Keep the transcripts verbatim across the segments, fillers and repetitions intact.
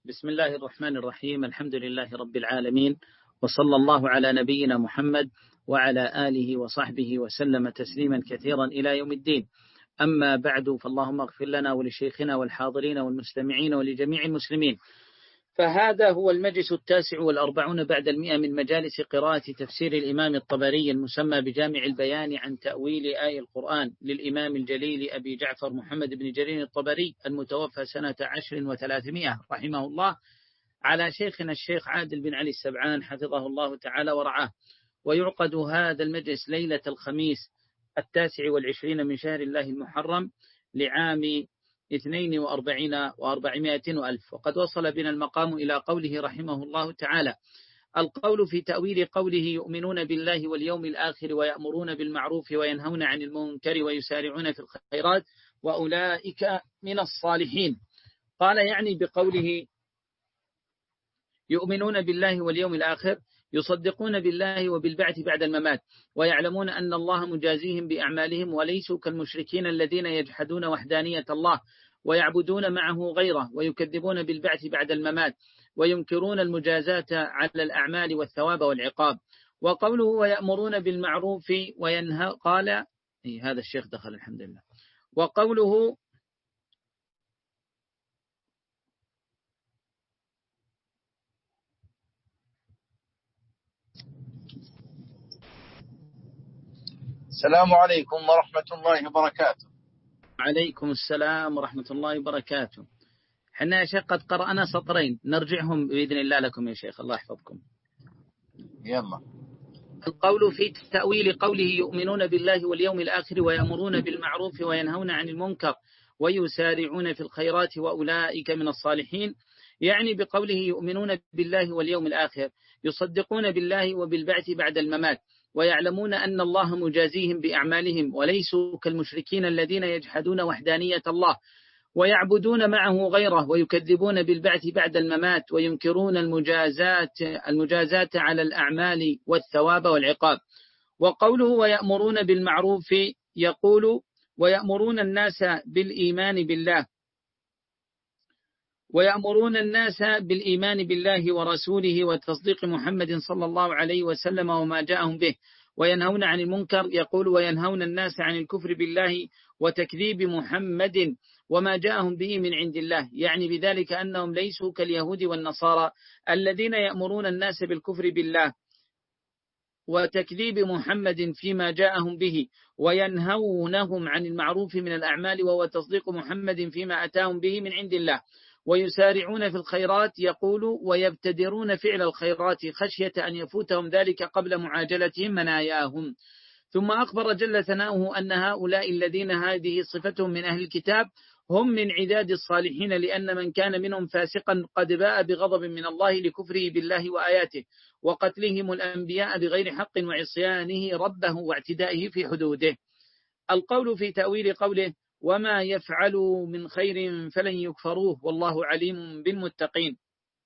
بسم الله الرحمن الرحيم. الحمد لله رب العالمين، وصلى الله على نبينا محمد وعلى آله وصحبه وسلم تسليما كثيرا إلى يوم الدين. أما بعد، فاللهم اغفر لنا ولشيخنا والحاضرين والمستمعين ولجميع المسلمين. فهذا هو المجلس التاسع والأربعون بعد المئة من مجالس قراءة تفسير الإمام الطبري المسمى بجامع البيان عن تأويل آي القرآن للإمام الجليل أبي جعفر محمد بن جرير الطبري المتوفى سنة عشر وثلاثمائة رحمه الله، على شيخنا الشيخ عادل بن علي السبعان حفظه الله تعالى ورعاه. ويعقد هذا المجلس ليلة الخميس التاسع والعشرين من شهر الله المحرم لعام اثنين وأربعين وأربعمائة وألف. وقد وصل بنا المقام إلى قوله رحمه الله تعالى: القول في تأويل قوله يؤمنون بالله واليوم الآخر ويأمرون بالمعروف وينهون عن المنكر ويسارعون في الخيرات وأولئك من الصالحين. قال يعني بقوله يؤمنون بالله واليوم الآخر يصدقون بالله وبالبعث بعد الممات، ويعلمون أن الله مجازيهم بأعمالهم، وليسوا كالمشركين الذين يجحدون وحدانية الله ويعبدون معه غيره ويكذبون بالبعث بعد الممات وينكرون المجازاة على الأعمال والثواب والعقاب. وقوله ويأمرون بالمعروف وينهى قال إيه هذا الشيخ دخل الحمد لله. وقوله السلام عليكم ورحمة الله وبركاته. عليكم السلام ورحمة الله وبركاته. حنا يا شيخ قد قرأنا سطرين نرجعهم بإذن الله لكم يا شيخ، الله يحفظكم. يلا. القول في تأويل قوله يؤمنون بالله واليوم الآخر ويأمرون بالمعروف وينهون عن المنكر ويسارعون في الخيرات وأولئك من الصالحين، يعني بقوله يؤمنون بالله واليوم الآخر يصدقون بالله وبالبعث بعد الممات، ويعلمون أن الله مجازيهم بأعمالهم، وليسوا كالمشركين الذين يجحدون وحدانية الله ويعبدون معه غيره ويكذبون بالبعث بعد الممات وينكرون المجازات المجازات على الأعمال والثواب والعقاب. وقوله ويأمرون بالمعروف يقول ويأمرون الناس بالإيمان بالله ويأمرون الناس بالإيمان بالله ورسوله وتصديق محمد صلى الله عليه وسلم وما جاءهم به، وينهون عن المنكر يقول وينهون الناس عن الكفر بالله وتكذيب محمد وما جاءهم به من عند الله، يعني بذلك أنهم ليسوا كاليهود والنصارى الذين يأمرون الناس بالكفر بالله وتكذيب محمد فيما جاءهم به، وينهونهم عن المعروف من الأعمال وهو تصديق محمد فيما أتاهم به من عند الله، ويسارعون في الخيرات يقول ويبتدرون فعل الخيرات خشية أن يفوتهم ذلك قبل معاجلتهم مناياهم. ثم أخبر جل ثناؤه أن هؤلاء الذين هذه صفتهم من أهل الكتاب هم من عداد الصالحين، لأن من كان منهم فاسقا قد باء بغضب من الله لكفره بالله وآياته وقتلهم الأنبياء بغير حق وعصيانه ربه واعتدائه في حدوده. القول في تأويل قوله وما يفعلوا من خير فلن يكفروه والله عليم بالمتقين.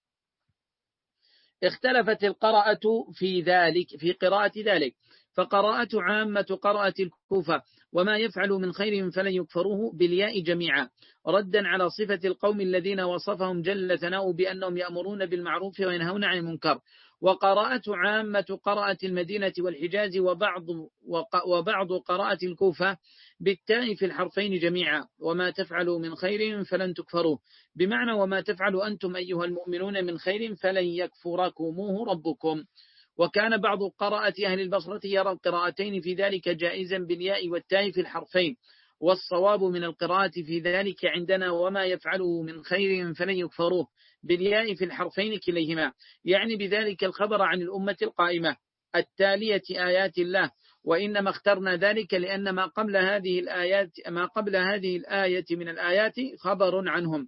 اختلفت القراءة في ذلك في قراءة ذلك، فقراءة عامة قراءة الكوفة وما يفعل من خير فلن يكفروه بالياء جميعا، ردا على صفة القوم الذين وصفهم جل ثناؤه بأنهم يأمرون بالمعروف وينهون عن المنكر. وقراءة عامة قراءة المدينة والحجاز وبعض وبعض قراءة الكوفة بالتاء في الحرفين جميعا، وما تفعلوا من خير فلن تكفروه، بمعنى وما تفعلوا أنتم أيها المؤمنون من خير فلن يكفركموه ربكم. وكان بعض قراءة أهل البصرة يرى القراءتين في ذلك جائزا بالياء والتاء في الحرفين، والصواب من القراءة في ذلك عندنا وما يفعله من خير فلن يكفروه بالياء في الحرفين كليهما، يعني بذلك الخبر عن الأمة القائمة التالية آيات الله. وإنما اخترنا ذلك لأن ما قبل هذه الآيات ما قبل هذه الآية من الآيات خبر عنهم،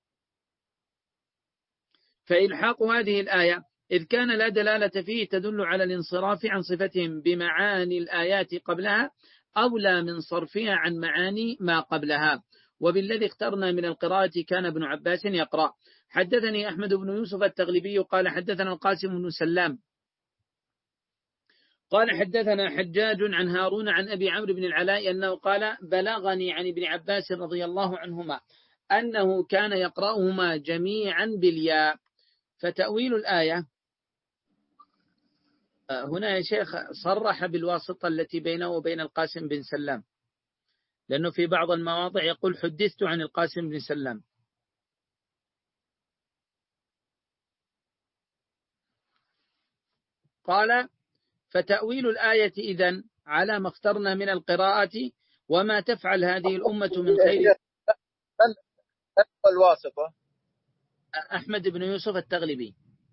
فإلحاق هذه الآية إذ كان لا دلالة فيه تدل على الانصراف عن صفتهم بمعاني الآيات قبلها أولى من صرفها عن معاني ما قبلها. وبالذي اخترنا من القراءة كان ابن عباس يقرأ. حدثني أحمد بن يوسف التغلبي قال حدثنا القاسم بن سلام قال حدثنا حجاج عن هارون عن أبي عمرو بن العلاء أنه قال بلغني عن ابن عباس رضي الله عنهما أنه كان يقرأهما جميعا بالياء. فتأويل الآية هنا يا شيخ صرح بالواسطة التي بينه وبين القاسم بن سلام، لأنه في بعض المواضع يقول حدثت عن القاسم بن سلام. قال فتأويل الآية إذن على ما اخترنا من القراءة وما تفعل هذه الأمة من خير. من الواسطة؟ أحمد بن يوسف التغلبي.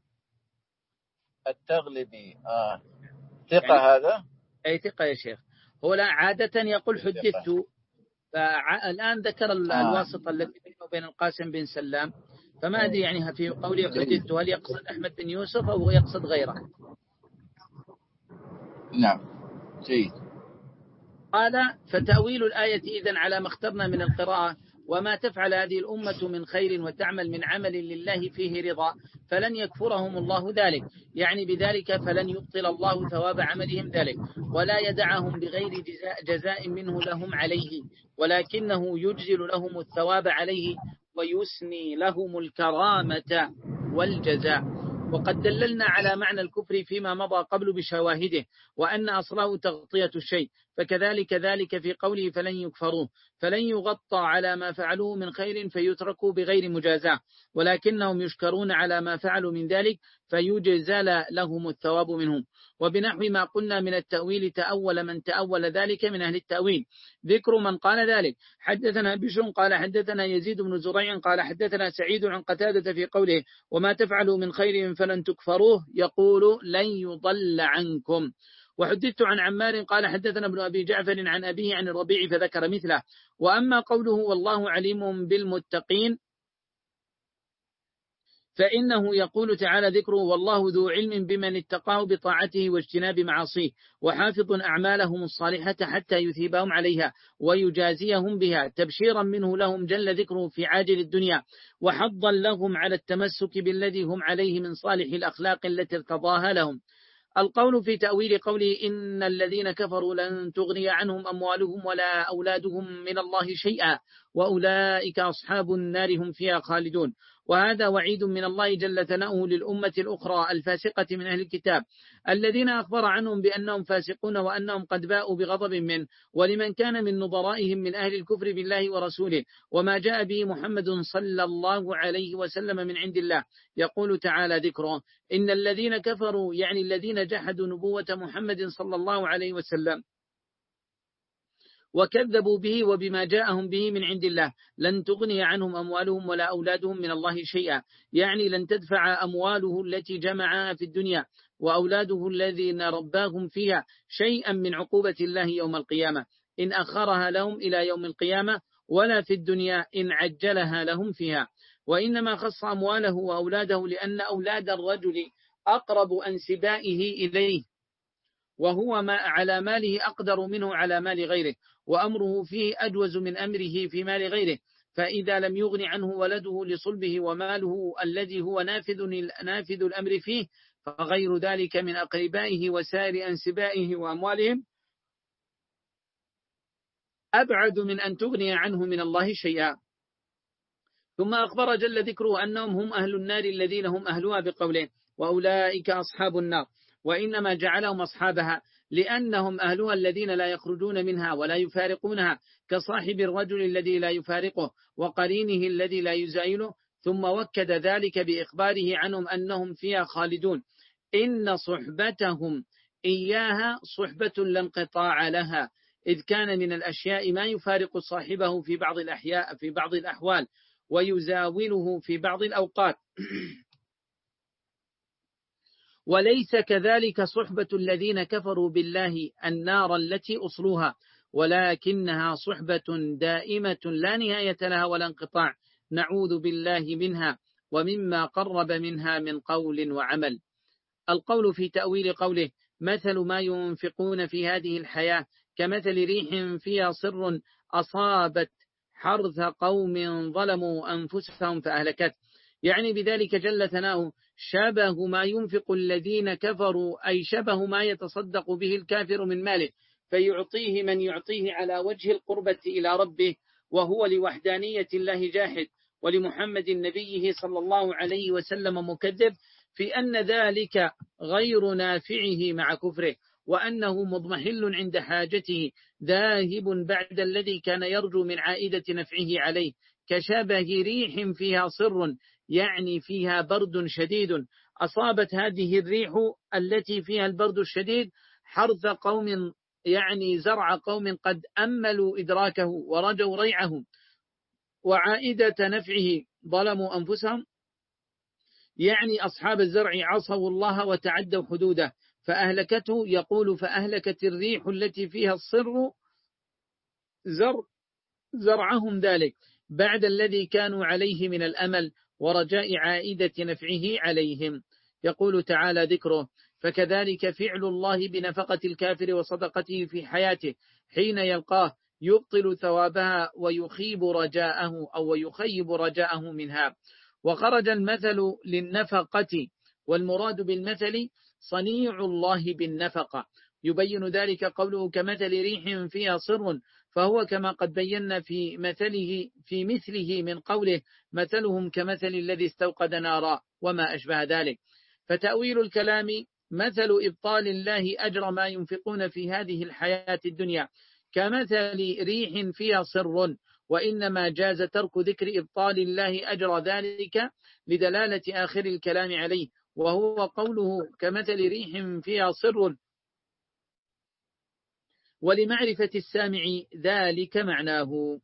التغلبي آه. ثقة يعني هذا؟ أي ثقة يا شيخ. هو لا عادة يقول حدثت، فالآن ذكر آه. الواسطة التي بينه وبين القاسم بن سلام، فما أدري يعني في قوله حدثت هل يقصد أحمد بن يوسف أو يقصد غيره. نعم جيد. قال فتأويل الآية إذن على ما اخترنا من القراءة وما تفعل هذه الأمة من خير وتعمل من عمل لله فيه رضا فلن يكفرهم الله ذلك، يعني بذلك فلن يبطل الله ثواب عملهم ذلك ولا يدعهم بغير جزاء, جزاء منه لهم عليه، ولكنه يجزل لهم الثواب عليه ويسني لهم الكرامة والجزاء. وقد دللنا على معنى الكفر فيما مضى قبل بشواهده، وأن أصله تغطية الشيء، فكذلك ذلك في قوله فلن يكفروه، فلن يغطى على ما فعلوه من خير فيتركوا بغير مجازاة، ولكنهم يشكرون على ما فعلوا من ذلك فيجزل لهم الثواب منهم. وبنحو ما قلنا من التأويل تأول من تأول ذلك من أهل التأويل. ذكر من قال ذلك: حدثنا بشر قال حدثنا يزيد بن زريع قال حدثنا سعيد عن قتادة في قوله وما تفعلوا من خير فلن تكفروه يقول لن يضل عنكم. وحدثت عن عمار قال حدثنا ابن أبي جعفر عن أبيه عن الربيع فذكر مثله. وأما قوله والله عليم بالمتقين فإنه يقول تعالى ذكره والله ذو علم بمن اتقاه بطاعته واجتناب معاصيه وحافظ أعمالهم الصالحة حتى يثيبهم عليها ويجازيهم بها تبشيرا منه لهم جل ذكره في عاجل الدنيا وحظا لهم على التمسك بالذي هم عليه من صالح الأخلاق التي ارتضاها لهم. القول في تأويل قوله إن الذين كفروا لن تغني عنهم أموالهم ولا أولادهم من الله شيئا وأولئك أصحاب النار هم فيها خالدون. وهذا وعيد من الله جل ثناؤه للأمة الأخرى الفاسقة من أهل الكتاب الذين أخبر عنهم بأنهم فاسقون وأنهم قد باءوا بغضب منه، ولمن كان من نظرائهم من أهل الكفر بالله ورسوله وما جاء به محمد صلى الله عليه وسلم من عند الله. يقول تعالى ذكره إن الذين كفروا يعني الذين جحدوا نبوة محمد صلى الله عليه وسلم وكذبوا به وبما جاءهم به من عند الله لن تغني عنهم أموالهم ولا أولادهم من الله شيئا، يعني لن تدفع أمواله التي جمعها في الدنيا وأولاده الذين رباهم فيها شيئا من عقوبة الله يوم القيامة إن أخرها لهم إلى يوم القيامة ولا في الدنيا إن عجلها لهم فيها. وإنما خص أمواله وأولاده لأن أولاد الرجل أقرب أنسبائه إليه وهو ما على ماله أقدر منه على مال غيره وأمره فيه أجوز من أمره في مال غيره، فإذا لم يغن عنه ولده لصلبه وماله الذي هو نافذ, نافذ الأمر فيه فغير ذلك من أقربائه وسائر أنسبائه وأموالهم أبعد من أن تغني عنه من الله شيئا. ثم أخبر جل ذكره أنهم هم أهل النار الذين هم أهلها بقوله وأولئك أصحاب النار، وإنما جعلهم أصحابها لأنهم أهلها الذين لا يخرجون منها ولا يفارقونها كصاحب الرجل الذي لا يفارقه وقرينه الذي لا يزايله. ثم وكد ذلك بإخباره عنهم أنهم فيها خالدون إن صحبتهم إياها صحبة لا انقطاع لها إذ كان من الأشياء ما يفارق صاحبه في بعض الأحياء في بعض الأحوال ويزاوله في بعض الأوقات وليس كذلك صحبة الذين كفروا بالله النار التي أصلها، ولكنها صحبة دائمة لا نهاية لها ولا انقطاع نعوذ بالله منها ومما قرب منها من قول وعمل. القول في تأويل قوله مثل ما ينفقون في هذه الحياة كمثل ريح فيها صر أصابت حرث قوم ظلموا أنفسهم فأهلكت، يعني بذلك جل ثناؤه شبه ما ينفق الذين كفروا أي شبه ما يتصدق به الكافر من ماله فيعطيه من يعطيه على وجه القربة إلى ربه وهو لوحدانية الله جاحد ولمحمد نبيه صلى الله عليه وسلم مكذب، في أن ذلك غير نافعه مع كفره، وأنه مضمحل عند حاجته ذاهب بعد الذي كان يرجو من عائدة نفعه عليه، كشبه ريح فيها صر، يعني فيها برد شديد، أصابت هذه الريح التي فيها البرد الشديد حرث قوم، يعني زرع قوم قد أملوا إدراكه ورجوا ريعه، وعائدة نفعه ظلموا أنفسهم، يعني أصحاب الزرع عصوا الله وتعدوا حدوده فأهلكته. يقول فأهلكت الريح التي فيها الصر زر زرعهم ذلك بعد الذي كانوا عليه من الأمل ورجاء عائدة نفعه عليهم. يقول تعالى ذكره: فكذلك فعل الله بنفقة الكافر وصدقته في حياته حين يلقاه يبطل ثوابها ويخيب رجاءه أو يخيب رجاءه منها. وخرج المثل للنفقة، والمراد بالمثل صنيع الله بالنفقة، يبين ذلك قوله كمثل ريح فيها صر، فهو كما قد بينا في مثله في مثله من قوله مثلهم كمثل الذي استوقد نارا وما أشبه ذلك. فتأويل الكلام مثل إبطال الله أجر ما ينفقون في هذه الحياة الدنيا كمثل ريح فيها صر، وإنما جاز ترك ذكر إبطال الله أجر ذلك لدلالة آخر الكلام عليه، وهو قوله كمثل ريح فيها صر، ولمعرفة السامع ذلك معناه.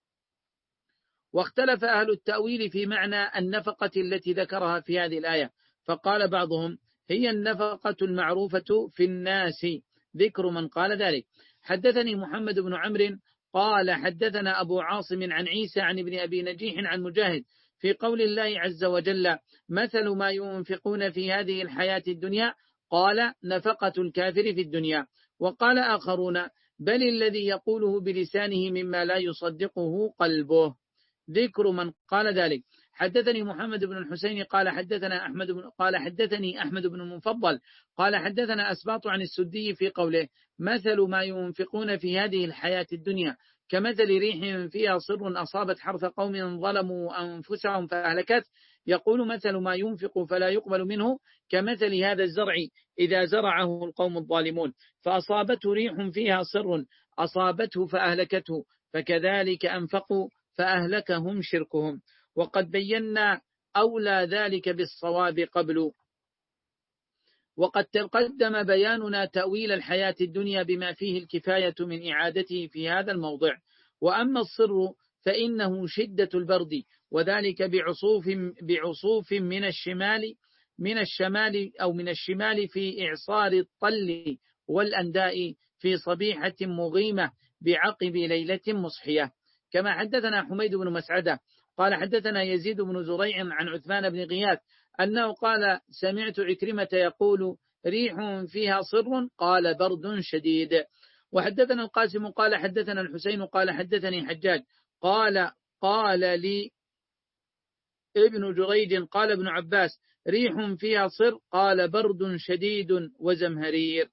واختلف أهل التأويل في معنى النفقة التي ذكرها في هذه الآية، فقال بعضهم هي النفقة المعروفة في الناس، ذكر من قال ذلك. حدثني محمد بن عمرو قال حدثنا أبو عاصم عن عيسى عن ابن أبي نجيح عن مجاهد في قول الله عز وجل مثل ما ينفقون في هذه الحياة الدنيا، قال نفقة الكافر في الدنيا. وقال آخرون بل الذي يقوله بلسانه مما لا يصدقه قلبه، ذكر من قال ذلك. حدثني محمد بن الحسين قال حدثنا أحمد بن قال حدثني أحمد بن المفضل قال حدثنا أسباط عن السدي في قوله مثل ما ينفقون في هذه الحياة الدنيا كمثل ريح فيها صر أصابت حرث قوم ظلموا أنفسهم فأهلكت. يقول مثل ما ينفق فلا يقبل منه كمثل هذا الزرع إذا زرعه القوم الظالمون فأصابته ريح فيها صر أصابته فأهلكته، فكذلك أنفقوا فأهلكهم شركهم. وقد بينا أولى ذلك بالصواب قبل. وقد تقدم بياننا تأويل الحياة الدنيا بما فيه الكفاية من إعادته في هذا الموضع. وأما الصر فإنه شدة البرد، وذلك بعصوف بعصوف من الشمال من الشمال أو من الشمال في إعصار الطل والأنداء في صبيحة مغيمة بعقب ليلة مصحية. كما حدثنا حميد بن مسعدة قال حدثنا يزيد بن زريع عن عثمان بن غياث أنه قال سمعت عكرمة يقول ريح فيها صر قال برد شديد. وحدثنا القاسم قال حدثنا الحسين قال حدثني حجاج قال قال لي ابن جريج قال ابن عباس ريح فيها صر قال برد شديد وزمهرير.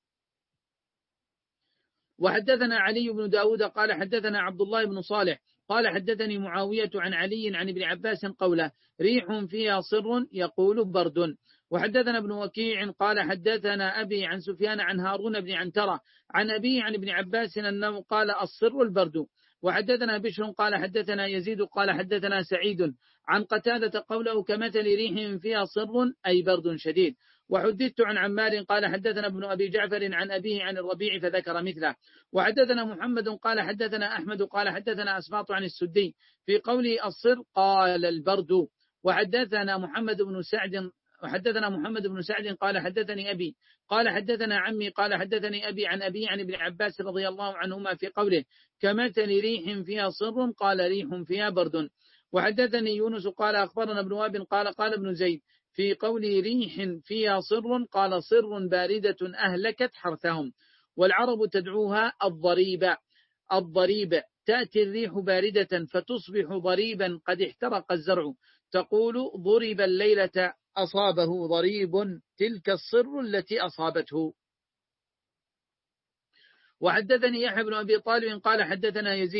وحدثنا علي بن داود قال حدثنا عبد الله بن صالح قال حدثني معاوية عن علي عن ابن عباس قوله ريح فيها صر يقول برد. وحدثنا ابن وكيع قال حدثنا أبي عن سفيان عن هارون بن عنترة عن أبي عن ابن عباس أنه قال الصر البرد. وحدثنا بشر قال حدثنا يزيد قال حدثنا سعيد عن قتادة قوله كمثل ريح فيها صر أي برد شديد. وحدثت عن عمار قال حدثنا ابن أبي جعفر عن أبيه عن الربيع فذكر مثله. وحدثنا محمد قال حدثنا أحمد قال حدثنا أسباط عن السدي في قوله الصر قال البرد. وحدثنا محمد بن سعد وحدثنا محمد بن سعد قال حدثني أبي قال حدثنا عمي قال حدثني أبي عن أبي عن ابن عباس رضي الله عنهما في قوله كمثل ريح فيها صر قال ريح فيها برد. وحدثني يونس قال أخبرنا ابن وهب قال قال ابن زيد في قول ريح فيها صر قال صر باردة أهلكت حرثهم. والعرب تدعوها الضريبة الضريبة تأتي الريح باردة فتصبح ضريبا قد احترق الزرع، تقول ضرب الليلة أصابه ضريب تلك الصر التي أصابته. وحدثني يحيى بن أبي طالب قال حدثنا يزيد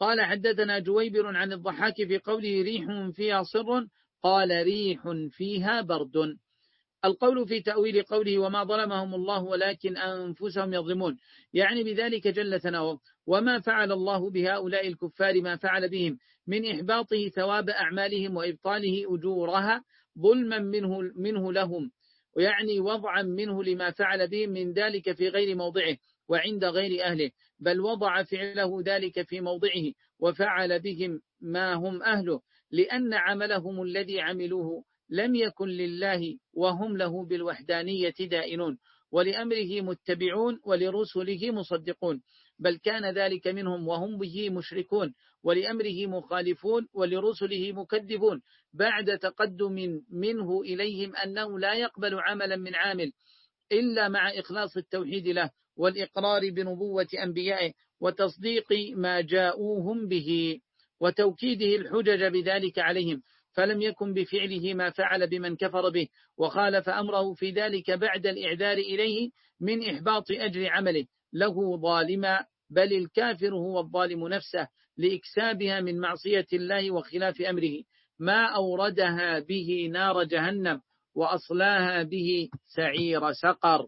قال حدثنا جويبر عن الضحاك في قوله ريح فيها صر قال ريح فيها برد. القول في تأويل قوله وما ظلمهم الله ولكن أنفسهم يظلمون، يعني بذلك جل ثناؤه وما فعل الله بهؤلاء الكفار ما فعل بهم من إحباطه ثواب أعمالهم وإبطاله أجورها ظلما منه, منه لهم، ويعني وضعا منه لما فعل بهم من ذلك في غير موضعه وعند غير أهله، بل وضع فعله ذلك في موضعه وفعل بهم ما هم أهله، لأن عملهم الذي عملوه لم يكن لله وهم له بالوحدانية دائنون ولأمره متبعون ولرسله مصدقون، بل كان ذلك منهم وهم به مشركون ولأمره مخالفون ولرسله مكذبون، بعد تقدم منه إليهم أنه لا يقبل عملا من عامل إلا مع إخلاص التوحيد له والإقرار بنبوة أنبيائه وتصديق ما جاءوهم به وتوكيده الحجج بذلك عليهم، فلم يكن بفعله ما فعل بمن كفر به وخالف أمره في ذلك بعد الإعذار إليه من إحباط أجر عمله له ظالما، بل الكافر هو الظالم نفسه لإكسابها من معصية الله وخلاف أمره ما أوردها به نار جهنم وأصلاها به سعير سقر.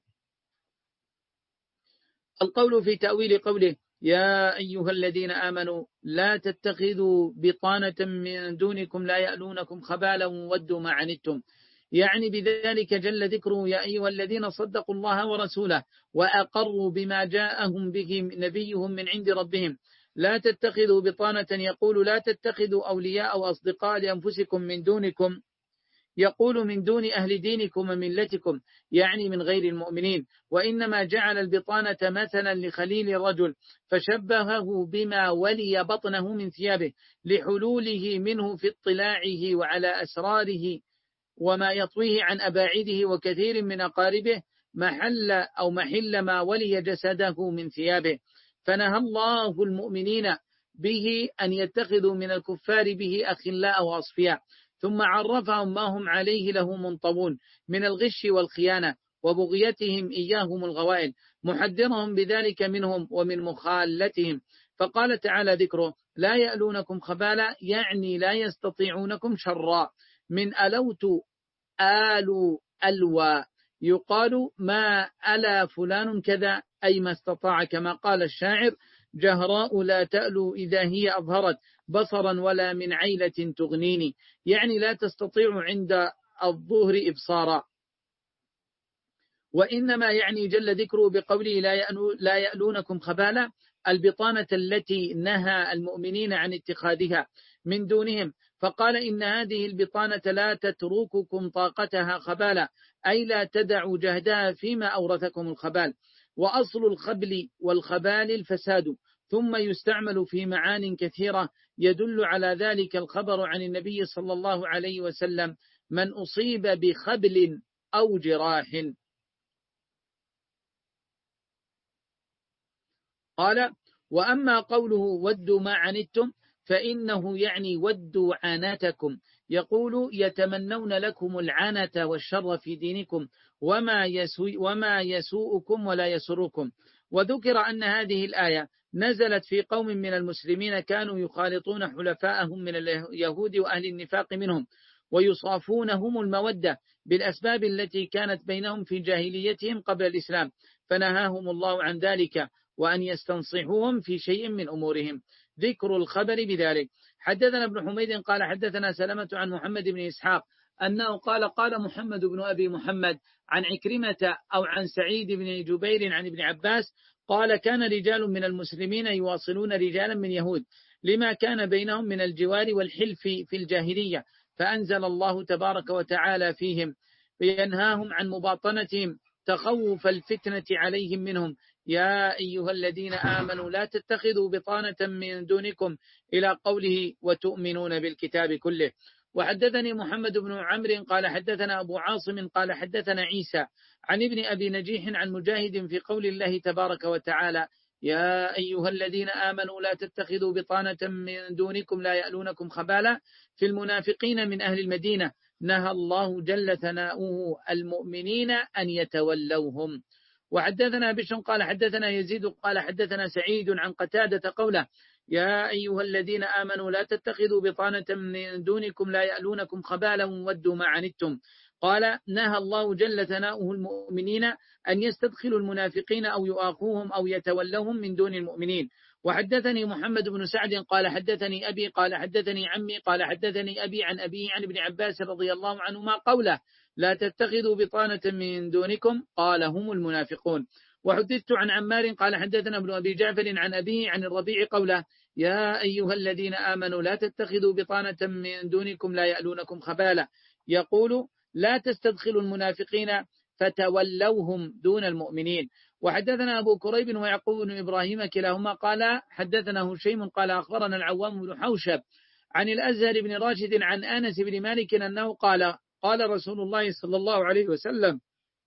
القول في تأويل قوله يا أيها الذين آمنوا لا تتخذوا بطانة من دونكم لا يألونكم خبالا ودوا ما عنتم، يعني بذلك جل ذكره يا أيها الذين صدقوا الله ورسوله وأقروا بما جاءهم به نبيهم من عند ربهم لا تتخذوا بطانة، يقول لا تتخذوا أولياء أو أصدقاء لأنفسكم من دونكم، يقول من دون أهل دينكم وملتكم يعني من غير المؤمنين، وإنما جعل البطانة مثلا لخليل الرجل فشبهه بما ولي بطنه من ثيابه لحلوله منه في اطلاعه وعلى أسراره وما يطويه عن أباعده وكثير من أقاربه محل أو محل ما ولي جسده من ثيابه، فنهى الله المؤمنين به أن يتخذوا من الكفار به أخلاء وأصفياء، ثم عرفهم ما هم عليه له منطبون من الغش والخيانة وبغيتهم إياهم الغوائل، محذرهم بذلك منهم ومن مخالتهم، فقال تعالى ذكره لا يألونكم خبالا يعني لا يستطيعونكم شرا، من ألوت آل ألوى يقال ما ألا فلان كذا أي ما استطاع، كما قال الشاعر جهراء لا تألو إذا هي أظهرت بصرا ولا من عيلة تغنيني، يعني لا تستطيع عند الظهر إبصارا، وإنما يعني جل ذكره بقوله لا يألونكم خبالا البطانة التي نهى المؤمنين عن اتخاذها من دونهم، فقال إن هذه البطانة لا تترككم طاقتها خبالا أي لا تدعوا جهدها فيما أورثكم الخبال، وأصل الخبل والخبال الفساد، ثم يستعمل في معان كثيرة يدل على ذلك الخبر عن النبي صلى الله عليه وسلم من أصيب بخبل أو جراح. قال وأما قوله ودوا ما عنتم فإنه يعني ودوا عناتكم، يقول يتمنون لكم العنة والشر في دينكم وما, يسوء وما يسوءكم ولا يسركم. وذكر أن هذه الآية نزلت في قوم من المسلمين كانوا يخالطون حلفاءهم من اليهود وأهل النفاق منهم ويصافونهم المودة بالأسباب التي كانت بينهم في جاهليتهم قبل الإسلام، فنهاهم الله عن ذلك وأن يستنصحوهم في شيء من أمورهم. ذكر الخبر بذلك. حدثنا ابن حميد قال حدثنا سلمة عن محمد بن إسحاق أنه قال قال محمد بن أبي محمد عن عكرمة أو عن سعيد بن جبير عن ابن عباس قال كان رجال من المسلمين يواصلون رجالا من يهود لما كان بينهم من الجوار والحلف في الجاهلية، فأنزل الله تبارك وتعالى فيهم فينهاهم عن مباطنتهم تخوف الفتنة عليهم منهم يا أيها الذين آمنوا لا تتخذوا بطانة من دونكم إلى قوله وتؤمنون بالكتاب كله. وحدثني محمد بن عمرو قال حدثنا أبو عاصم قال حدثنا عيسى عن ابن أبي نجيح عن مجاهد في قول الله تبارك وتعالى يا أيها الذين آمنوا لا تتخذوا بطانة من دونكم لا يألونكم خبالا في المنافقين من أهل المدينة نهى الله جل ثناؤه المؤمنين أن يتولوهم. وحدثنا بشر قال حدثنا يزيد قال حدثنا سعيد عن قتادة قوله يا أيها الذين آمنوا لا تتخذوا بطانة من دونكم لا يألونكم خبالا ودوا ما عنتم. قال نهى الله جل ثناؤه المؤمنين أن يستدخلوا المنافقين أو يؤاخوهم أو يتولوهم من دون المؤمنين. وحدثني محمد بن سعد قال حدثني أبي قال حدثني عمي قال حدثني أبي عن أبيه عن ابن عباس رضي الله عنهما قوله لا تتخذوا بطانة من دونكم قال هم المنافقون. وحدثت عن عمار قال حدثنا ابن أبي جعفر عن أبيه عن الربيع قوله يا أيها الذين آمنوا لا تتخذوا بطانة من دونكم لا يألونكم خبالا، يقول لا تستدخلوا المنافقين فتولوهم دون المؤمنين. وحدثنا أبو كريب ويعقوب بن إبراهيم كلاهما قال حدثنا هشيم قال أخبرنا العوام بن حوشب عن الأزهر بن راشد عن أنس بن مالك أنه قال قال رسول الله صلى الله عليه وسلم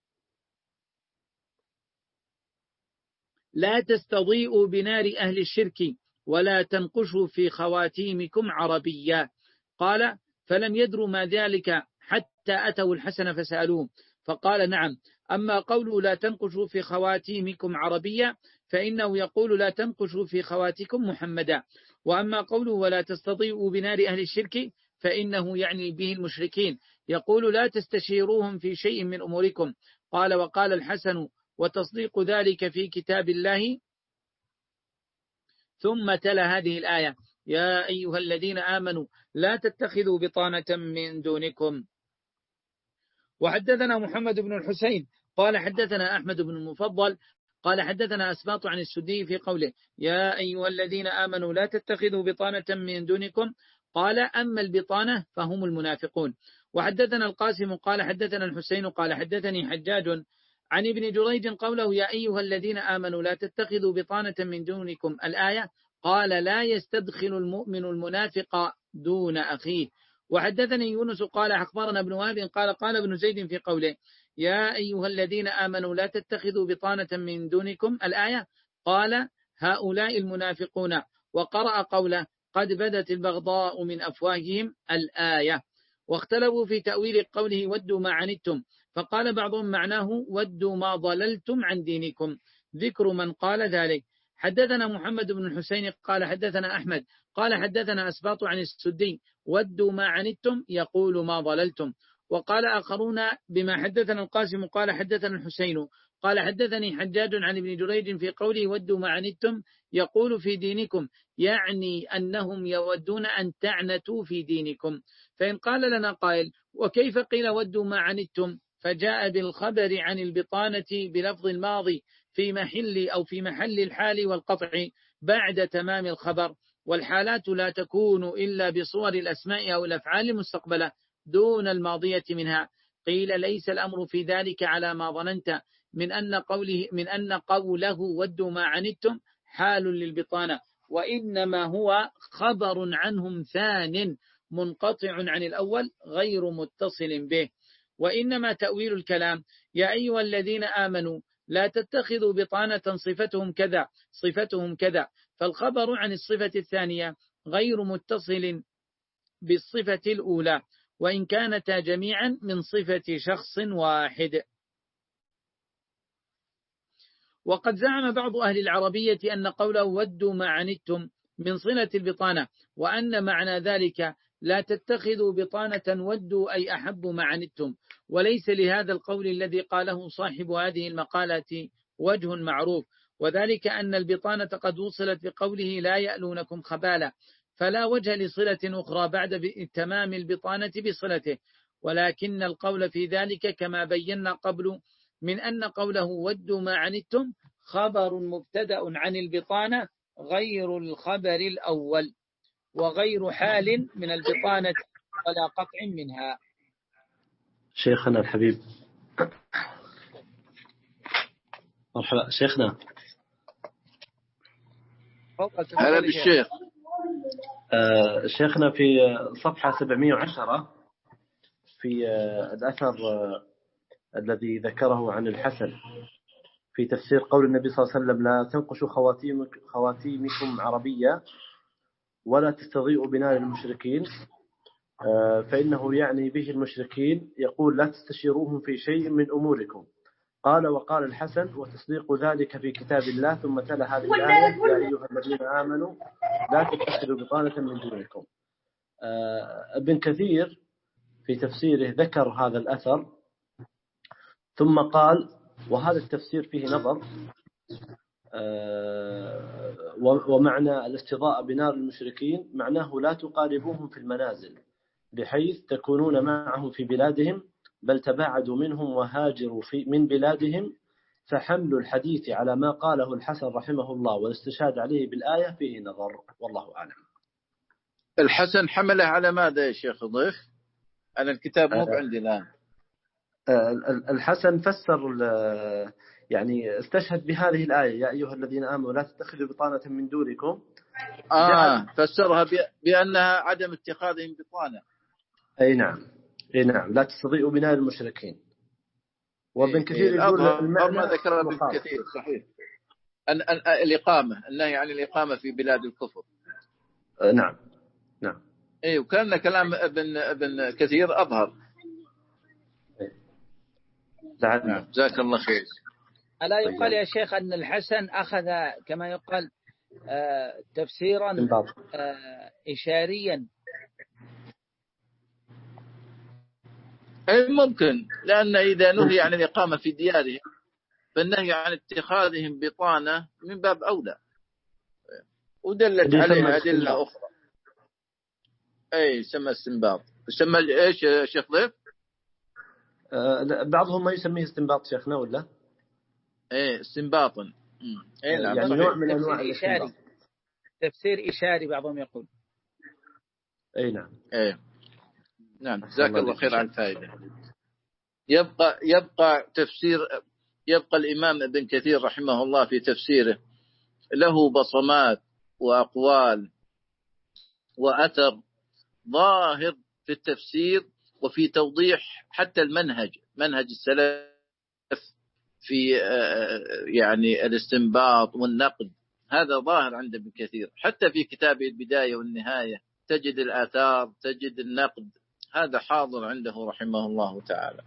لا تستضيئوا بنار أهل الشرك ولا تنقشوا في خواتيمكم عربيا. قال فلم يدروا ما ذلك حتى أتوا الحسن فسألوه فقال نعم، أما قولوا لا تنقشوا في خواتيمكم عربيا فإنه يقول لا تنقشوا في خواتكم محمدا، وأما قوله ولا تستضيئوا بنار أهل الشرك فإنه يعني به المشركين، يقول لا تستشيروهم في شيء من أموركم. قال وقال الحسن وتصديق ذلك في كتاب الله، ثم تلا هذه الآية يا أيها الذين آمنوا لا تتخذوا بطانة من دونكم. وحدثنا محمد بن الحسين قال حدثنا أحمد بن المفضل قال حدثنا أسباط عن السدي في قوله يا أيها الذين آمنوا لا تتخذوا بطانة من دونكم قال أما البطانة فهم المنافقون. وحدثنا القاسم قال حدثنا الحسين قال حدثني حجاج عن ابن جريج قوله يا أيها الذين آمنوا لا تتخذوا بطانة من دونكم الآية، قال لا يستدخل المؤمن المنافق دون أخيه. وحدثني يونس قال أخبرنا ابن وهب قال قال ابن زيد في قوله يا أيها الذين آمنوا لا تتخذوا بطانة من دونكم الآية، قال هؤلاء المنافقون، وقرأ قوله قد بدت البغضاء من أفواههم الآية. واختلفوا في تأويل قوله ودوا ما عنتم، فقال بعضهم معناه ودوا ما ضللتم عن دينكم، ذكر من قال ذلك. حدثنا محمد بن الحسين قال حدثنا أحمد قال حدثنا أسباط عن السدي ودوا ما عنتم يقول ما ضللتم. وقال آخرون بما حدثنا القاسم قال حدثنا الحسين قال حدثني حجاج عن ابن جريج في قوله ودوا ما عنتم يقول في دينكم، يعني أنهم يودون أن تعنتوا في دينكم. فإن قال لنا قائل وكيف قيل ودوا ما عنتم فجاء بالخبر عن البطانة بلفظ الماضي في محل أو في محل الحال والقطع بعد تمام الخبر، والحالات لا تكون إلا بصور الأسماء أو الأفعال المستقبلة دون الماضية منها. قيل ليس الأمر في ذلك على ما ظننت من أن قوله من أن قوله ودوا ما عنتم حال للبطانة، وإنما هو خبر عنهم ثان منقطع عن الأول غير متصل به. وإنما تأويل الكلام يا أيها الذين آمنوا لا تتخذوا بطانة صفتهم كذا صفتهم كذا، فالخبر عن الصفة الثانية غير متصل بالصفة الأولى وإن كانتا جميعا من صفة شخص واحد. وقد زعم بعض أهل العربية أن قوله ودوا ما عنتم من صلة البطانة، وأن معنى ذلك لا تتخذوا بطانة ودوا أي أحبوا ما عنتم، وليس لهذا القول الذي قاله صاحب هذه المقالة وجه معروف، وذلك أن البطانة قد وصلت بقوله لا يألونكم خبالا، فلا وجه لصلة أخرى بعد تمام البطانة بصلته. ولكن القول في ذلك كما بينا قبل من أن قوله ودوا ما عنتم خبر مبتدأ عن البطانة غير الخبر الأول، وغير حال من البطانة ولا قطع منها. شيخنا الحبيب مرحبا شيخنا. هلا بالشيخ. آه شيخنا في صفحة سبعمائة وعشرة في آه الأثر آه الذي ذكره عن الحسن في تفسير قول النبي صلى الله عليه وسلم لا تنقشوا خواتيمك خواتيمكم عربية ولا تستضيئوا بنار المشركين، آه فإنه يعني به المشركين، يقول لا تستشيروهم في شيء من أموركم. قال وقال الحسن وتصديق ذلك في كتاب الله، ثم تلا هذه الآية يا أيها الذين آمنوا لا تتخذوا بطانة من دونكم. ابن كثير في تفسيره ذكر هذا الأثر ثم قال وهذا التفسير فيه نظر، ومعنى الاستضاءة بنار المشركين معناه لا تقاربوهم في المنازل بحيث تكونون معهم في بلادهم، بل تباعدوا منهم وهاجروا في من بلادهم. فحمل الحديث على ما قاله الحسن رحمه الله والاستشهاد عليه بالآية فيه نظر، والله أعلم. الحسن حمله على ماذا يا شيخ ضيف؟ أنا الكتاب مو عندي الآن. الحسن فسر يعني استشهد بهذه الآية يا أيها الذين آمنوا لا تتخذوا بطانة من دونكم. آه فسرها بأنها عدم اتخاذهم بطانة. أي نعم، أي نعم، لا تستضيئوا بنار المشركين. وابن كثير يقول المعنى ما ذكر ابن كثير صحيح أن الإقامة، النهي عن الإقامة في بلاد الكفر. نعم نعم. إيه، وكان كلام ابن ابن كثير أظهر. نعم جزاك الله خير. ألا يقال يا شيخ أن الحسن أخذ كما يقال آه تفسيرا آه إشاريا؟ أي ممكن، لأن إذا نهي عن الإقامة في ديارهم فالنهي عن اتخاذهم بطانة من باب أولى، ودلت عليها أدلة أخرى. أي سمى استنباط. سمى إيش يا شيخ ضيف؟ أه بعضهم ما يسميه استنباط شيخنا ولا؟ إيه استنباطا. إيه نعم يعني نوع من أنواع الاستنباط. تفسير إشاري بعضهم يقول. أي نعم. إيه نعم جزاك الله خير على الفائدة. يبقى يبقى تفسير يبقى الإمام ابن كثير رحمه الله في تفسيره له بصمات وأقوال وأثر ظاهر في التفسير وفي توضيح حتى المنهج، منهج السلف في يعني الاستنباط والنقد، هذا ظاهر عند ابن كثير. حتى في كتابه البداية والنهاية تجد الآثار، تجد النقد، هذا حاضر عنده رحمه الله تعالى.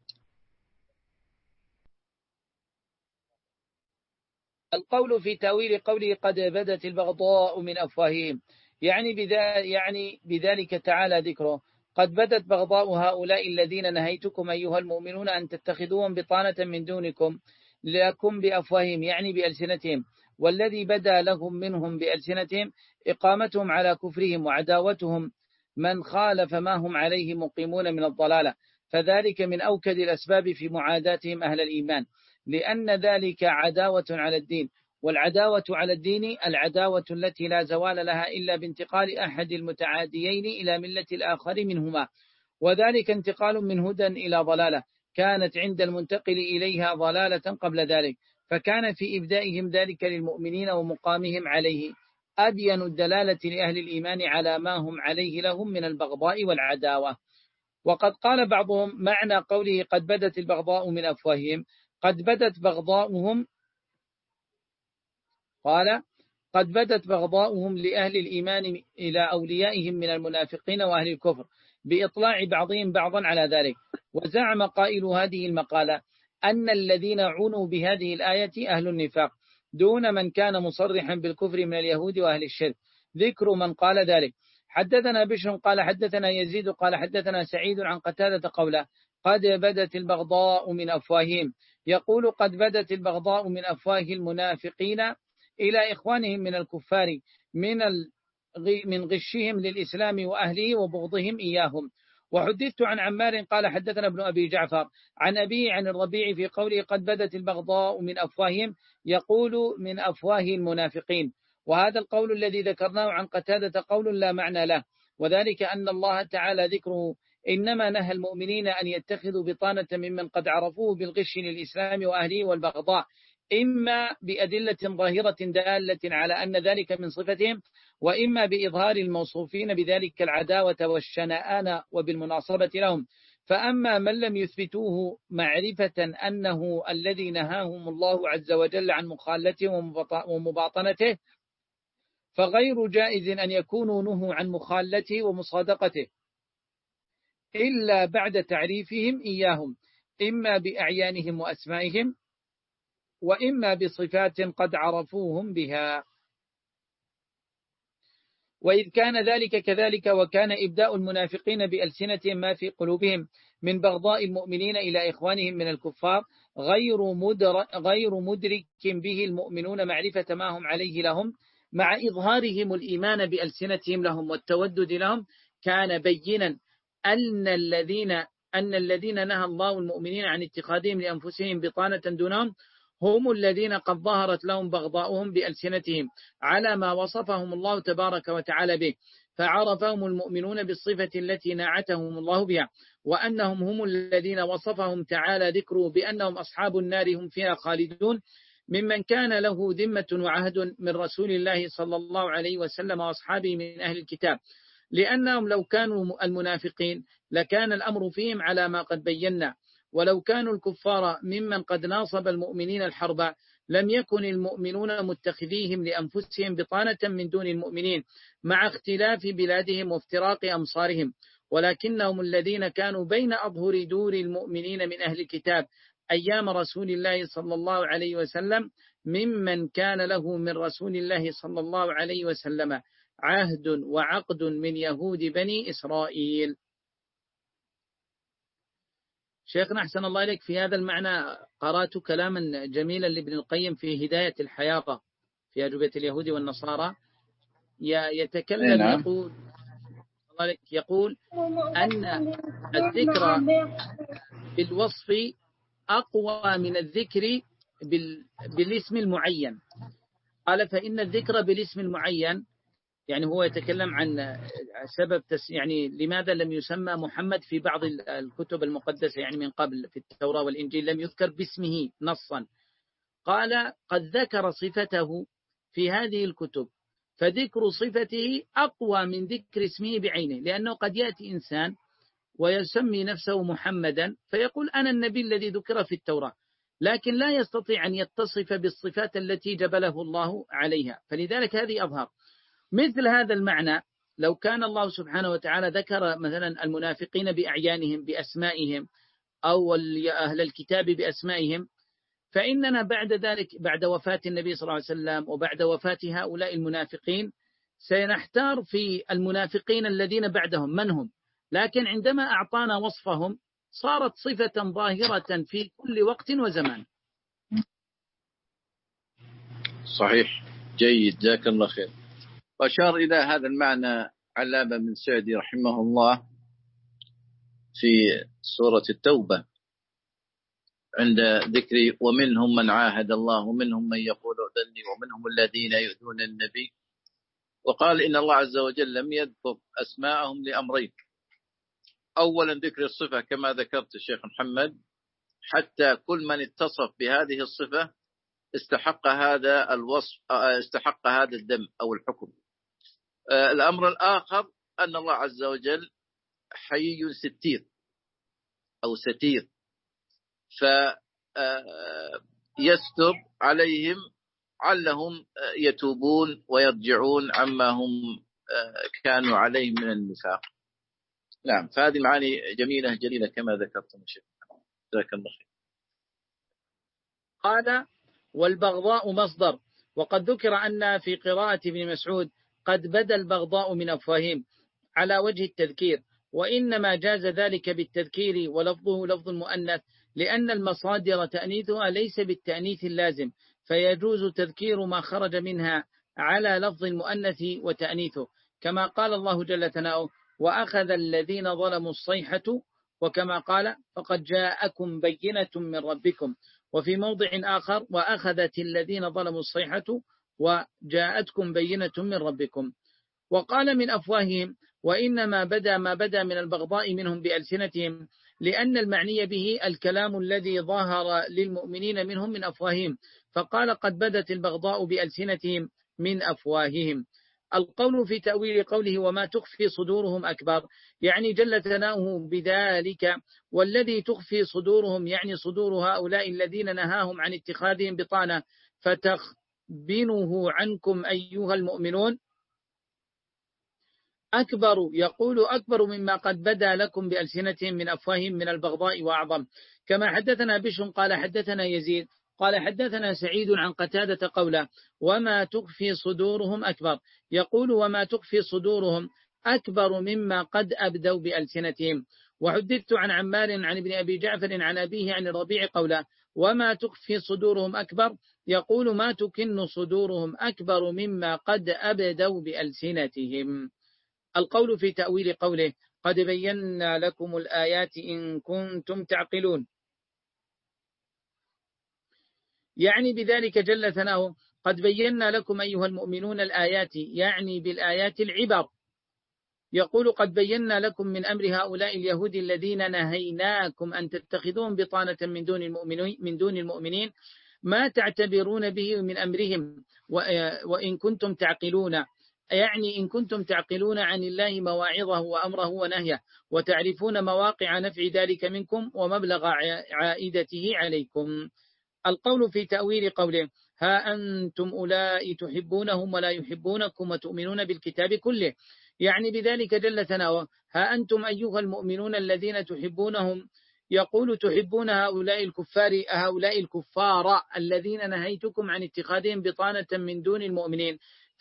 القول في تأويل قوله قد بدت البغضاء من أفواههم، يعني, بذا يعني بذلك تعالى ذكره قد بدت بغضاء هؤلاء الذين نهيتكم أيها المؤمنون أن تتخذوهم بطانة من دونكم لكم بأفواههم، يعني بألسنتهم، والذي بدا لهم منهم بألسنتهم إقامتهم على كفرهم وعداوتهم من خالف ما هم عليه مقيمون من الضلالة، فذلك من أوكد الأسباب في معاداتهم أهل الإيمان، لأن ذلك عداوة على الدين، والعداوة على الدين العداوة التي لا زوال لها إلا بانتقال أحد المتعاديين إلى ملة الآخر منهما، وذلك انتقال من هدى إلى ضلالة كانت عند المنتقل إليها ضلالة قبل ذلك، فكان في إبدائهم ذلك للمؤمنين ومقامهم عليه أبين الدلالة لأهل الإيمان على ما هم عليه لهم من البغضاء والعداوة. وقد قال بعضهم معنى قوله قد بدت البغضاء من أفواههم قد بدت بغضاؤهم، قال قد بدت بغضاؤهم لأهل الإيمان إلى أوليائهم من المنافقين وأهل الكفر بإطلاع بعضهم بعضا على ذلك. وزعم قائل هذه المقالة أن الذين عنوا بهذه الآية أهل النفاق دون من كان مصرحا بالكفر من اليهود وأهل الشرك. ذكر من قال ذلك: حدثنا بشر قال حدثنا يزيد قال حدثنا سعيد عن قتادة قوله قد بدت البغضاء من أفواههم، يقول قد بدت البغضاء من أفواه المنافقين إلى إخوانهم من الكفار من من غشهم للإسلام وأهله وبغضهم إياهم. وحدثت عن عمار قال حدثنا ابن أبي جعفر عن أبيه عن الربيع في قوله قد بدت البغضاء من أفواههم، يقول من أفواه المنافقين. وهذا القول الذي ذكرناه عن قتادة قول لا معنى له، وذلك أن الله تعالى ذكره إنما نهى المؤمنين أن يتخذوا بطانة ممن قد عرفوه بالغش للإسلام وأهله والبغضاء، إما بأدلة ظاهرة دالة على أن ذلك من صفتهم، وإما بإظهار الموصوفين بذلك العداوة والشنآن وبالمناصبة لهم. فأما من لم يثبتوه معرفة أنه الذي نهاهم الله عز وجل عن مخالته ومباطنته، فغير جائز أن يكونوا نهوا عن مخالته ومصادقته إلا بعد تعريفهم إياهم، إما بأعيانهم وأسمائهم، وإما بصفات قد عرفوهم بها. وإذ كان ذلك كذلك وكان إبداء المنافقين بألسنتهم ما في قلوبهم من بغضاء المؤمنين إلى إخوانهم من الكفار غير مدرك, غير مدرك به المؤمنون معرفة ما هم عليه لهم مع إظهارهم الإيمان بألسنتهم لهم والتودد لهم، كان بينا أن الذين أن الذين نهى الله المؤمنين عن اتخاذهم لأنفسهم بطانة دونهم هم الذين قد ظهرت لهم بغضاؤهم بألسنتهم على ما وصفهم الله تبارك وتعالى به، فعرفهم المؤمنون بالصفة التي نعتهم الله بها، وأنهم هم الذين وصفهم تعالى ذكره بأنهم أصحاب النار هم فيها خالدون، ممن كان له ذمة وعهد من رسول الله صلى الله عليه وسلم وأصحابه من أهل الكتاب، لأنهم لو كانوا المنافقين لكان الأمر فيهم على ما قد بينا، ولو كانوا الكفار ممن قد ناصب المؤمنين الحرب لم يكن المؤمنون متخذيهم لأنفسهم بطانة من دون المؤمنين مع اختلاف بلادهم وافتراق أمصارهم، ولكنهم الذين كانوا بين أظهر دور المؤمنين من أهل الكتاب أيام رسول الله صلى الله عليه وسلم ممن كان له من رسول الله صلى الله عليه وسلم عهد وعقد من يهود بني إسرائيل. شيخنا أحسن الله إليك، في هذا المعنى قرأت كلاما جميلا لابن القيم في هداية الحياقة في أجوبة اليهود والنصارى، يتكلم يقول يقول أن الذكر بالوصف أقوى من الذكر بالاسم المعين. قال فإن الذكر بالاسم المعين، يعني هو يتكلم عن سبب تس يعني لماذا لم يسمى محمد في بعض الكتب المقدسة، يعني من قبل في التوراة والإنجيل لم يذكر باسمه نصا. قال قد ذكر صفته في هذه الكتب، فذكر صفته أقوى من ذكر اسمه بعينه، لأنه قد يأتي إنسان ويسمي نفسه محمدا فيقول أنا النبي الذي ذكر في التوراة، لكن لا يستطيع أن يتصف بالصفات التي جبله الله عليها، فلذلك هذه أظهر. مثل هذا المعنى لو كان الله سبحانه وتعالى ذكر مثلا المنافقين بأعيانهم بأسمائهم أو أهل الكتاب بأسمائهم، فإننا بعد ذلك بعد وفاة النبي صلى الله عليه وسلم وبعد وفاة هؤلاء المنافقين سنحتار في المنافقين الذين بعدهم من هم، لكن عندما أعطانا وصفهم صارت صفة ظاهرة في كل وقت وزمان. صحيح، جيد، جزاك الله خير. وأشار إلى هذا المعنى علامة بن سعدي رحمه الله في سورة التوبة عند ذكر ومنهم من عاهد الله ومنهم من يقول أذني ومنهم الذين يؤذون النبي، وقال إن الله عز وجل لم يذكر أسماءهم لأمرين: أولا ذكر الصفة كما ذكرت الشيخ محمد، حتى كل من اتصف بهذه الصفة استحق هذا الوصف، استحق هذا الذم أو الحكم. الأمر الآخر أن الله عز وجل حيي ستير أو ستير، فيستر عليهم علهم يتوبون ويرجعون عما هم كانوا عليه من النفاق. نعم، فهذه معاني جميلة جليلة كما ذكرتم الشيخ. جزاك الله خير. قال والبغضاء مصدر، وقد ذكر أن في قراءة ابن مسعود قد بدا البغضاء من أفواههم على وجه التذكير، وإنما جاز ذلك بالتذكير ولفظه لفظ المؤنث، لأن المصادر تأنيثها ليس بالتأنيث اللازم، فيجوز تذكير ما خرج منها على لفظ المؤنث وتأنيثه، كما قال الله جل ثناؤه وأخذ الذين ظلموا الصيحة، وكما قال فقد جاءكم بينة من ربكم، وفي موضع آخر وأخذت الذين ظلموا الصيحة وجاءتكم بينة من ربكم. وقال من أفواههم، وإنما بدا ما بدا من البغضاء منهم بألسنتهم، لأن المعني به الكلام الذي ظهر للمؤمنين منهم من أفواههم، فقال قد بدت البغضاء بألسنتهم من أفواههم. القول في تأويل قوله وما تخفي صدورهم أكبر، يعني جل ثناؤه بذلك، والذي تخفي صدورهم يعني صدور هؤلاء الذين نهاهم عن اتخاذهم بطانة فتخبنه عنكم أيها المؤمنون أكبر، يقول أكبر مما قد بدا لكم بألسنتهم من أفواههم من البغضاء وأعظم. كما حدثنا بشر قال حدثنا يزيد قال حدثنا سعيد عن قتادة قوله وما تخفي صدورهم أكبر، يقول وما تخفي صدورهم أكبر مما قد أبدوا بألسنتهم. وحدثت عن عمار عن ابن أبي جعفر عن أبيه عن الربيع قوله وما تخفي صدورهم أكبر، يقول ما تكن صدورهم أكبر مما قد أبدوا بألسنتهم. القول في تأويل قوله قد بينا لكم الآيات إن كنتم تعقلون، يعني بذلك جل ثناؤه قد بينا لكم أيها المؤمنون الآيات، يعني بالآيات العبر. يقول قد بينا لكم من أمر هؤلاء اليهود الذين نهيناكم أن تتخذوهم بطانة من دون المؤمنين, من دون المؤمنين ما تعتبرون به من أمرهم وإن كنتم تعقلون، يعني إن كنتم تعقلون عن الله مواعظه وأمره ونهيه وتعرفون مواقع نفع ذلك منكم ومبلغ عائدته عليكم. القول في تأويل قوله ها أنتم أولئك تحبونهم ولا يحبونكم وتؤمنون بالكتاب كله، يعني بذلك جل ثناؤه ها أنتم أيها المؤمنون الذين تحبونهم، يقول تحبون هؤلاء الكفار هؤلاء الكفار الذين نهيتكم عن اتخاذهم بطانة من دون المؤمنين،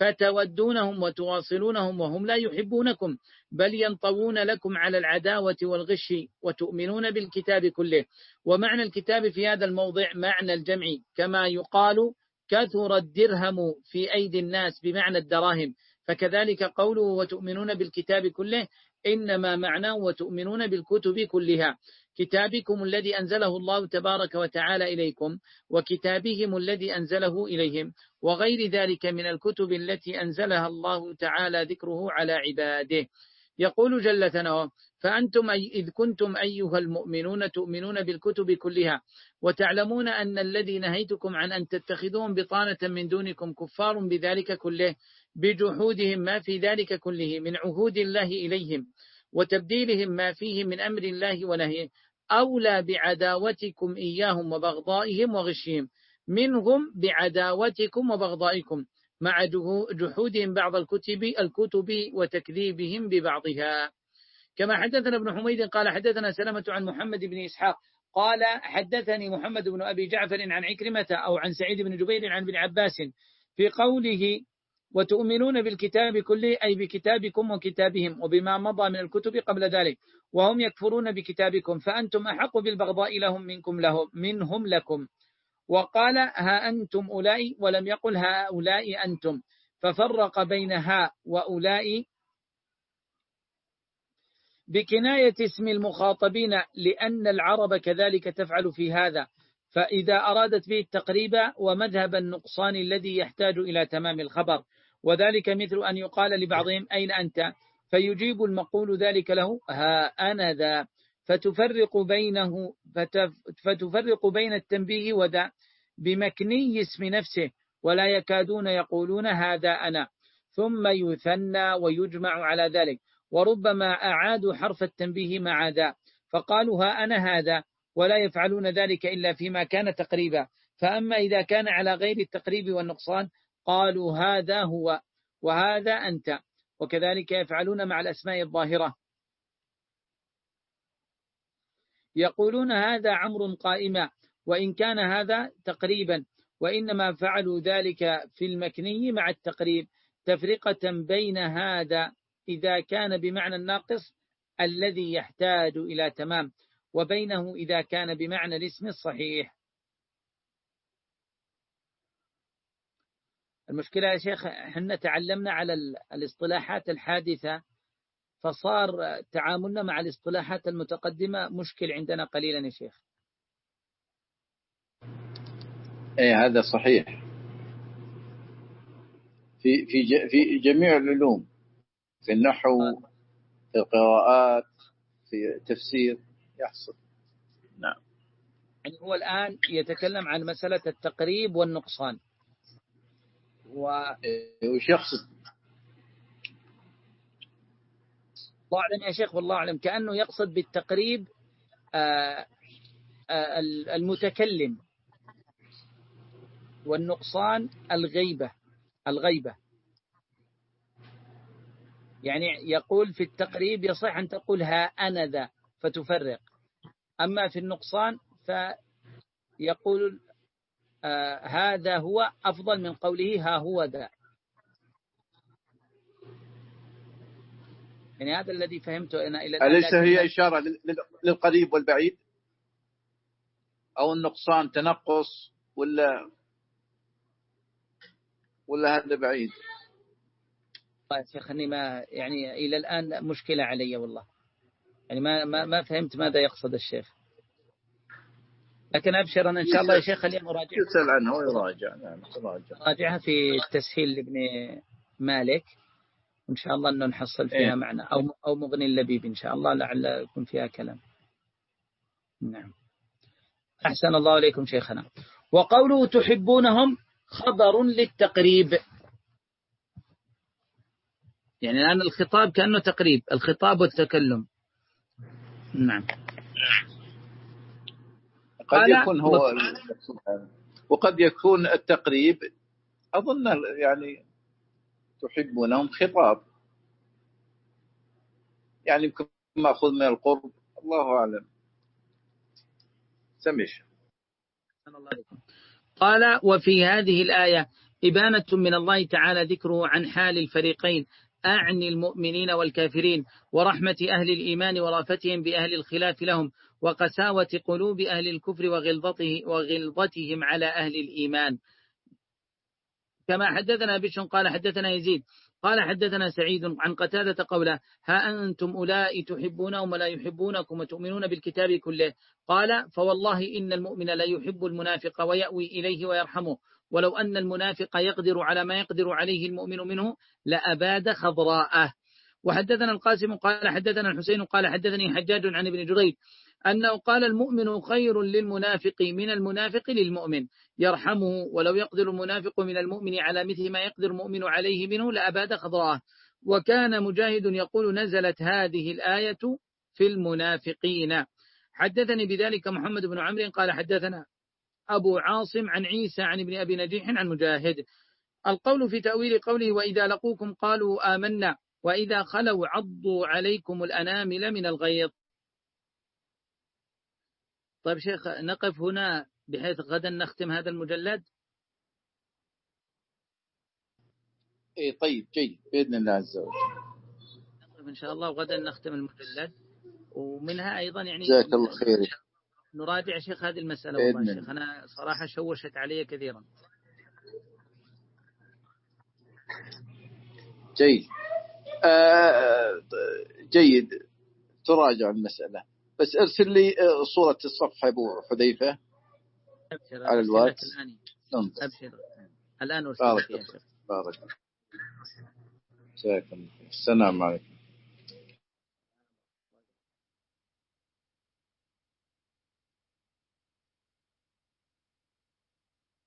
فتودونهم وتواصلونهم وهم لا يحبونكم بل ينطوون لكم على العداوة والغش وتؤمنون بالكتاب كله. ومعنى الكتاب في هذا الموضع معنى الجمع، كما يقال كثر الدرهم في أيدي الناس بمعنى الدراهم، فكذلك قوله وتؤمنون بالكتاب كله إنما معناه وتؤمنون بالكتب كلها، كتابكم الذي أنزله الله تبارك وتعالى إليكم وكتابهم الذي أنزله إليهم وغير ذلك من الكتب التي أنزلها الله تعالى ذكره على عباده. يقول جل ثناؤه فأنتم إذ كنتم أيها المؤمنون تؤمنون بالكتب كلها وتعلمون أن الذي نهيتكم عن أن تتخذوهم بطانة من دونكم كفار بذلك كله بجحودهم ما في ذلك كله من عهود الله إليهم وتبديلهم ما فيه من أمر الله ونهيه، أولى بعداوتكم إياهم وبغضائهم وغشهم منهم بعداوتكم وبغضائكم مع جحودهم بعض الكتب الكتب وتكذيبهم ببعضها. كما حدثنا ابن حميد قال حدثنا سلمة عن محمد بن إسحاق قال حدثني محمد بن أبي جعفر عن عكرمة أو عن سعيد بن جبير عن ابن عباس في قوله وتؤمنون بالكتاب كله أي بكتابكم وكتابهم وبما مضى من الكتب قبل ذلك وهم يكفرون بكتابكم فأنتم أحق بالبغضاء لهم منكم لهم منهم لكم. وقال ها أنتم أولئك ولم يقل هؤلاء أنتم، ففرق بين ها وأولئك بكناية اسم المخاطبين لأن العرب كذلك تفعل في هذا، فإذا أرادت به التقريب ومذهب النقصان الذي يحتاج إلى تمام الخبر، وذلك مثل أن يقال لبعضهم أين أنت فيجيب المقول ذلك له ها أنا ذا، فتفرق بينه فتفرق بين التنبيه وذا بمكني اسم نفسه ولا يكادون يقولون هذا أنا، ثم يثنى ويجمع على ذلك، وربما أعادوا حرف التنبيه مع ذا فقالوا ها أنا هذا ولا يفعلون ذلك إلا فيما كان تقريبا، فأما إذا كان على غير التقريب والنقصان قالوا هذا هو وهذا أنت، وكذلك يفعلون مع الأسماء الظاهرة يقولون هذا عمرو قائما وإن كان هذا تقريبا، وإنما فعلوا ذلك في المكني مع التقريب تفرقة بين هذا إذا كان بمعنى الناقص الذي يحتاج إلى تمام وبينه إذا كان بمعنى الاسم الصحيح. المشكلة يا شيخ احنا تعلمنا على الاصطلاحات الحادثة فصار تعاملنا مع الاصطلاحات المتقدمة مشكل عندنا قليلا يا شيخ. ايه هذا صحيح في في في جميع العلوم، في النحو في القراءات في التفسير يحصل. نعم. يعني هو الآن يتكلم عن مسألة التقريب والنقصان و... وش يقصد؟ الله أعلم يا شيخ والله أعلم كأنه يقصد بالتقريب آآ آآ المتكلم والنقصان الغيبة الغيبة يعني يقول في التقريب يصح أن تقول ها أنا ذا فتفرق، أما في النقصان فيقول آه هذا هو أفضل من قوله ها هو ذا. يعني هذا الذي فهمته أنا إلى الآن. أليس هي إشارة للقريب والبعيد أو النقصان تنقص ولا ولا هذا بعيد؟ يا شيخني ما يعني إلى الآن مشكلة علي والله، يعني ما ما ما فهمت ماذا يقصد الشيخ، لكن أبشر أنا إن شاء الله يا شيخ خلينا نراجع. يسأل عنه ويراجع. نعم راجعها في تسهيل لابن مالك، إن شاء الله أنه نحصل فيها إيه؟ معنى أو أو مغني اللبيب إن شاء الله لعل يكون فيها كلام. نعم. أحسن الله عليكم شيخنا. وقوله تحبونهم خبر للتقريب، يعني الآن الخطاب كأنه تقريب، الخطاب والتكلم. نعم. قد يكون هو وقد يكون التقريب أظن يعني تحبونهم خطاب، يعني يمكن مأخذ من القرب، الله أعلم. سمش. قال وفي هذه الآية إبانة من الله تعالى ذكره عن حال الفريقين، أعني المؤمنين والكافرين، ورحمة أهل الإيمان ورأفتهم بأهل الخلاف لهم، وقساوة قلوب أهل الكفر وغلظته وغلظتهم على أهل الإيمان. كما حدثنا بشر قال حدثنا يزيد قال حدثنا سعيد عن قتادة قوله ها أنتم أولئك تحبونهم ولا يحبونكم وتؤمنون بالكتاب كله، قال فوالله إن المؤمن لا يحب المنافق ويأوي إليه ويرحمه، ولو أن المنافق يقدر على ما يقدر عليه المؤمن منه لأباد خضراءه. وحدثنا القاسم قال حدثنا الحسين قال حدثني حجاج عن ابن جريج أنه قال المؤمن خير للمنافق من المنافق للمؤمن يرحمه، ولو يقدر المنافق من المؤمن على مثل ما يقدر المؤمن عليه منه لأباد خضراءه. وكان مجاهد يقول نزلت هذه الآية في المنافقين. حدثني بذلك محمد بن عمرو قال حدثنا أبو عاصم عن عيسى عن ابن أبي نجيح عن مجاهد. القول في تأويل قوله وإذا لقوكم قالوا آمنا وإذا خلوا عضوا عليكم الأنامل من الغيظ. طيب شيخ نقف هنا بحيث غدا نختم هذا المجلد. إيه طيب جيد بإذن الله عز وجل. نقف إن شاء الله وغدا نختم المجلد، ومنها أيضا يعني جزاك الله خير نراجع شيخ هذه المسألة. والله شيخ أنا صراحة شوشت علي كثيرا. جيد آه جيد تراجع المسألة، بس ارسل لي صورة الصفحة أبو حذيفة على الواتس. أبشر الآن أرسل لك يا شيخ. بارك الله. السلام عليكم.